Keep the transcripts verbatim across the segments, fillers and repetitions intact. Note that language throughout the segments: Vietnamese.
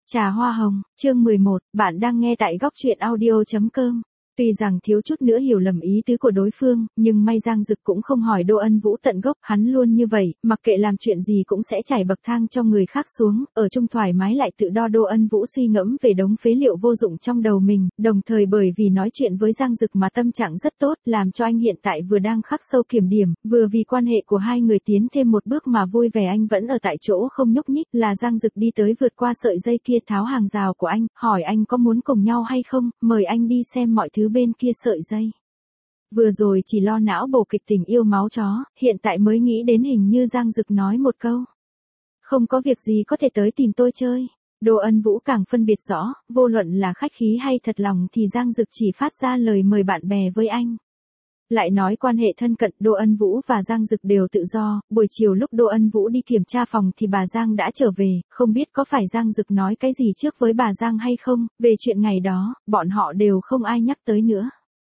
Trà hoa hồng, chương mười một, bạn đang nghe tại góc truyện audio chấm com. Tuy rằng thiếu chút nữa hiểu lầm ý tứ của đối phương, nhưng may Giang Dực cũng không hỏi Đỗ Ân Vũ tận gốc, hắn luôn như vậy, mặc kệ làm chuyện gì cũng sẽ trải bậc thang cho người khác xuống, ở chung thoải mái lại tự đo. Đỗ Ân Vũ suy ngẫm về đống phế liệu vô dụng trong đầu mình, đồng thời bởi vì nói chuyện với Giang Dực mà tâm trạng rất tốt, làm cho anh hiện tại vừa đang khắc sâu kiểm điểm, vừa vì quan hệ của hai người tiến thêm một bước mà vui vẻ. Anh vẫn ở tại chỗ không nhúc nhích, là Giang Dực đi tới vượt qua sợi dây kia, tháo hàng rào của anh, hỏi anh có muốn cùng nhau hay không, mời anh đi xem mọi thứ bên kia sợi dây. Vừa rồi chỉ lo não bổ kịch tình yêu máu chó, hiện tại mới nghĩ đến hình như Giang Dực nói một câu. Không có việc gì có thể tới tìm tôi chơi. Đỗ Ân Vũ càng phân biệt rõ, vô luận là khách khí hay thật lòng thì Giang Dực chỉ phát ra lời mời bạn bè với anh. Lại nói quan hệ thân cận, Đỗ Ân Vũ và Giang Dực đều tự do, buổi chiều lúc Đỗ Ân Vũ đi kiểm tra phòng thì bà Giang đã trở về, không biết có phải Giang Dực nói cái gì trước với bà Giang hay không, về chuyện ngày đó, bọn họ đều không ai nhắc tới nữa.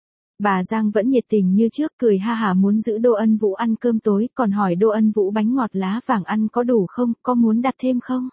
Bà Giang vẫn nhiệt tình như trước, cười ha hả muốn giữ Đỗ Ân Vũ ăn cơm tối, còn hỏi Đỗ Ân Vũ bánh ngọt lá vàng ăn có đủ không, có muốn đặt thêm không?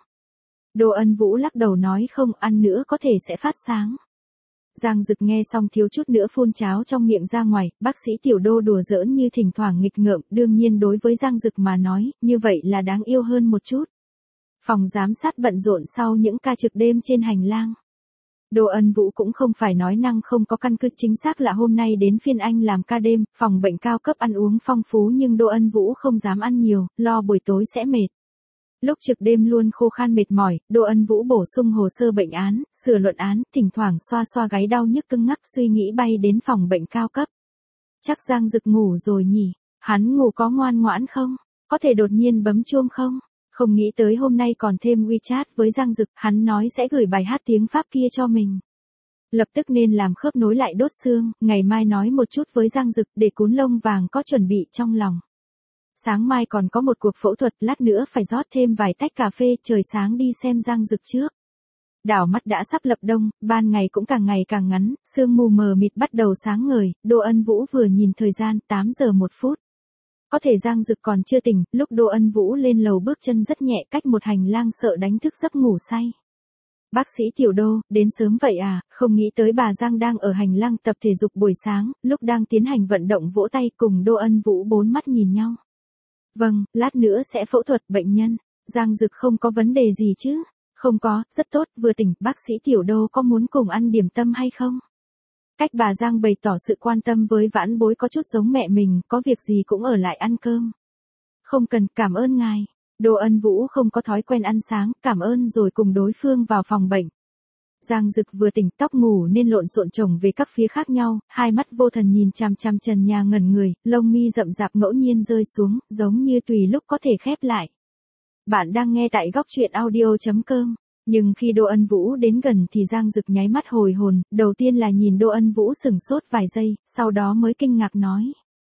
Đỗ Ân Vũ lắc đầu nói không, ăn nữa có thể sẽ phát sáng. Giang Dực nghe xong thiếu chút nữa phun cháo trong miệng ra ngoài, bác sĩ Tiểu Đô đùa giỡn như thỉnh thoảng nghịch ngợm, đương nhiên đối với Giang Dực mà nói, như vậy là đáng yêu hơn một chút. Phòng giám sát bận rộn sau những ca trực đêm trên hành lang. Đỗ Ân Vũ cũng không phải nói năng không có căn cứ, chính xác là hôm nay đến phiên anh làm ca đêm, phòng bệnh cao cấp ăn uống phong phú nhưng Đỗ Ân Vũ không dám ăn nhiều, lo buổi tối sẽ mệt. Lúc trực đêm luôn khô khan mệt mỏi, Đỗ Ân Vũ bổ sung hồ sơ bệnh án, sửa luận án, thỉnh thoảng xoa xoa gáy đau nhức cứng ngắc, suy nghĩ bay đến phòng bệnh cao cấp. Chắc Giang Dực ngủ rồi nhỉ? Hắn ngủ có ngoan ngoãn không? Có thể đột nhiên bấm chuông không? Không nghĩ tới hôm nay còn thêm WeChat với Giang Dực, hắn nói sẽ gửi bài hát tiếng Pháp kia cho mình. Lập tức nên làm khớp nối lại đốt xương, ngày mai nói một chút với Giang Dực để cún lông vàng có chuẩn bị trong lòng. Sáng mai còn có một cuộc phẫu thuật, lát nữa phải rót thêm vài tách cà phê, trời sáng đi xem Giang Dực trước. Đảo mắt đã sắp lập đông, ban ngày cũng càng ngày càng ngắn, sương mù mờ mịt bắt đầu sáng ngời, Đỗ Ân Vũ vừa nhìn thời gian, tám giờ một phút. Có thể Giang Dực còn chưa tỉnh, lúc Đỗ Ân Vũ lên lầu bước chân rất nhẹ cách một hành lang sợ đánh thức giấc ngủ say. Bác sĩ Tiểu Đô, đến sớm vậy à, không nghĩ tới bà Giang đang ở hành lang tập thể dục buổi sáng, lúc đang tiến hành vận động vỗ tay cùng Đỗ Ân Vũ bốn mắt nhìn nhau. Vâng, lát nữa sẽ phẫu thuật bệnh nhân. Giang Dực không có vấn đề gì chứ? Không có, rất tốt, vừa tỉnh, bác sĩ Tiểu Đô có muốn cùng ăn điểm tâm hay không? Cách bà Giang bày tỏ sự quan tâm với vãn bối có chút giống mẹ mình, có việc gì cũng ở lại ăn cơm. Không cần, cảm ơn ngài. Đỗ Ân Vũ không có thói quen ăn sáng, cảm ơn rồi cùng đối phương vào phòng bệnh. Giang Dực vừa tỉnh, tóc ngủ nên lộn xộn chồng về các phía khác nhau, hai mắt vô thần nhìn chằm chằm trần nhà ngẩn người, lông mi rậm rạp ngẫu nhiên rơi xuống, giống như tùy lúc có thể khép lại. Bạn đang nghe tại góc truyện audio chấm com. Nhưng khi Đỗ Ân Vũ đến gần thì Giang Dực nháy mắt hồi hồn, đầu tiên là nhìn Đỗ Ân Vũ sửng sốt vài giây, sau đó mới kinh ngạc nói.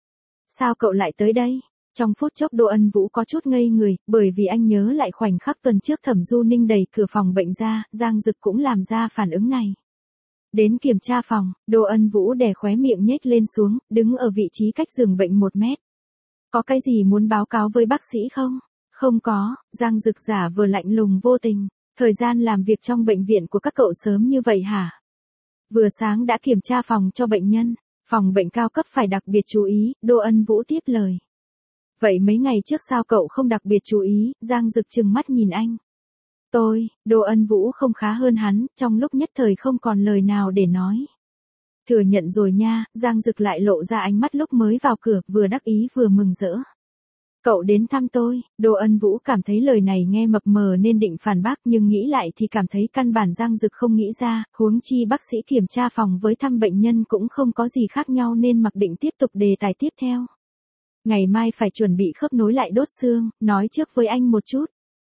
Sao cậu lại tới đây? Trong phút chốc Đỗ Ân Vũ có chút ngây người, bởi vì anh nhớ lại khoảnh khắc tuần trước Thẩm Du Ninh đẩy cửa phòng bệnh ra, Giang Dực cũng làm ra phản ứng này. Đến kiểm tra phòng, Đỗ Ân Vũ đè khóe miệng nhếch lên xuống, đứng ở vị trí cách giường bệnh một mét. Có cái gì muốn báo cáo với bác sĩ không? Không có, Giang Dực giả vừa lạnh lùng vô tình. Thời gian làm việc trong bệnh viện của các cậu sớm như vậy hả? Vừa sáng đã kiểm tra phòng cho bệnh nhân, phòng bệnh cao cấp phải đặc biệt chú ý, Đỗ Ân Vũ tiếp lời. Vậy mấy ngày trước sao cậu không đặc biệt chú ý? Giang Dực trừng mắt nhìn anh. Tôi, Đỗ Ân Vũ không khá hơn hắn, trong lúc nhất thời không còn lời nào để nói. Thừa nhận rồi nha, Giang Dực lại lộ ra ánh mắt lúc mới vào cửa, vừa đắc ý vừa mừng rỡ. Cậu đến thăm tôi, Đỗ Ân Vũ cảm thấy lời này nghe mập mờ nên định phản bác nhưng nghĩ lại thì cảm thấy căn bản Giang Dực không nghĩ ra, huống chi bác sĩ kiểm tra phòng với thăm bệnh nhân cũng không có gì khác nhau nên mặc định tiếp tục đề tài tiếp theo. Ngày mai phải chuẩn bị khớp nối lại đốt xương, nói trước với anh một chút.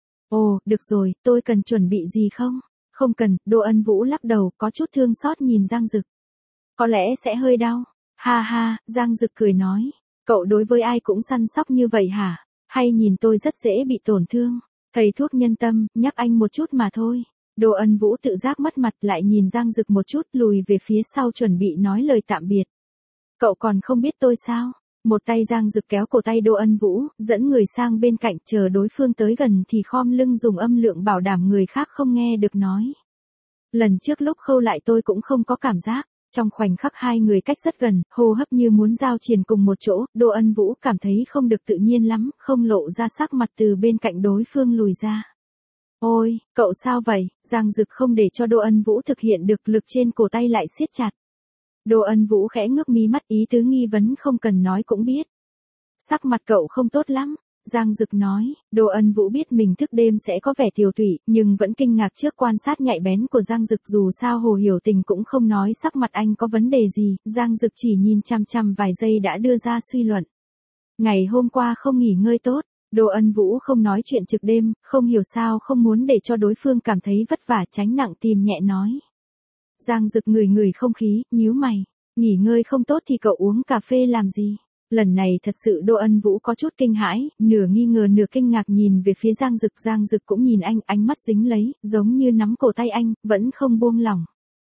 Ồ, được rồi, tôi cần chuẩn bị gì không? Không cần, Đỗ Ân Vũ lắc đầu, có chút thương xót nhìn Giang Dực. Có lẽ sẽ hơi đau. Ha ha, Giang Dực cười nói. Cậu đối với ai cũng săn sóc như vậy hả? Hay nhìn tôi rất dễ bị tổn thương? Thầy thuốc nhân tâm, nhắc anh một chút mà thôi. Đỗ Ân Vũ tự giác mất mặt lại nhìn Giang Dực một chút lùi về phía sau chuẩn bị nói lời tạm biệt. Cậu còn không biết tôi sao? Một tay Giang Dực kéo cổ tay Đỗ Ân Vũ, dẫn người sang bên cạnh, chờ đối phương tới gần thì khom lưng dùng âm lượng bảo đảm người khác không nghe được nói. Lần trước lúc khâu lại tôi cũng không có cảm giác. Trong khoảnh khắc hai người cách rất gần, hô hấp như muốn giao triền cùng một chỗ, Đỗ Ân Vũ cảm thấy không được tự nhiên lắm, không lộ ra sắc mặt từ bên cạnh đối phương lùi ra. Ôi, cậu sao vậy? Giang Dực không để cho Đỗ Ân Vũ thực hiện được, lực trên cổ tay lại siết chặt. Đỗ Ân Vũ khẽ ngước mí mắt, ý tứ nghi vấn không cần nói cũng biết. Sắc mặt cậu không tốt lắm. Giang Dực nói. Đỗ Ân Vũ biết mình thức đêm sẽ có vẻ tiều tụy, nhưng vẫn kinh ngạc trước quan sát nhạy bén của Giang Dực, dù sao Hồ Hiểu Tình cũng không nói sắc mặt anh có vấn đề gì, Giang Dực chỉ nhìn chăm chăm vài giây đã đưa ra suy luận. Ngày hôm qua không nghỉ ngơi tốt, Đỗ Ân Vũ không nói chuyện trực đêm, không hiểu sao không muốn để cho đối phương cảm thấy vất vả, tránh nặng tìm nhẹ nói. Giang Dực ngửi ngửi không khí, nhíu mày, nghỉ ngơi không tốt thì cậu uống cà phê làm gì? Lần này thật sự Đỗ Ân Vũ có chút kinh hãi, nửa nghi ngờ nửa kinh ngạc nhìn về phía Giang Dực, Giang Dực cũng nhìn anh, ánh mắt dính lấy, giống như nắm cổ tay anh, vẫn không buông lỏng.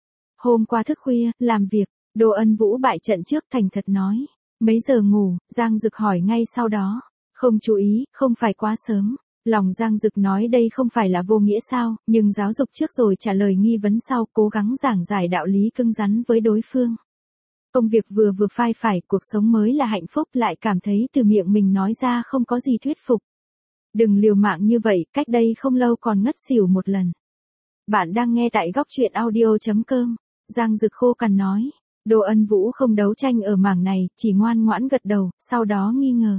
Hôm qua thức khuya, làm việc, Đỗ Ân Vũ bại trận trước thành thật nói. Mấy giờ ngủ? Giang Dực hỏi ngay sau đó. Không chú ý, không phải quá sớm. Lòng Giang Dực nói đây không phải là vô nghĩa sao, nhưng giáo dục trước rồi trả lời nghi vấn sau, cố gắng giảng giải đạo lý cứng rắn với đối phương. Công việc vừa vừa phai phải, cuộc sống mới là hạnh phúc, lại cảm thấy từ miệng mình nói ra không có gì thuyết phục. Đừng liều mạng như vậy, cách đây không lâu còn ngất xỉu một lần. Bạn đang nghe tại góc truyện audio chấm com. Giang Dực khô cằn nói. Đỗ Ân Vũ không đấu tranh ở mảng này, chỉ ngoan ngoãn gật đầu, sau đó nghi ngờ.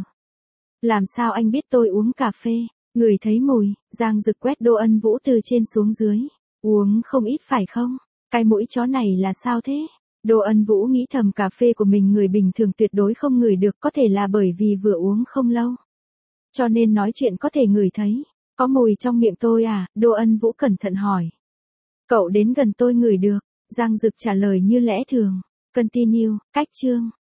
Làm sao anh biết tôi uống cà phê? Người thấy mùi. Giang Dực quét Đỗ Ân Vũ từ trên xuống dưới. Uống không ít phải không? Cái mũi chó này là sao thế? Đỗ Ân Vũ nghĩ thầm cà phê của mình người bình thường tuyệt đối không ngửi được, có thể là bởi vì vừa uống không lâu. Cho nên nói chuyện có thể ngửi thấy. Có mùi trong miệng tôi à? Đỗ Ân Vũ cẩn thận hỏi. Cậu đến gần tôi ngửi được. Giang Dực trả lời như lẽ thường. Continue, cách chương.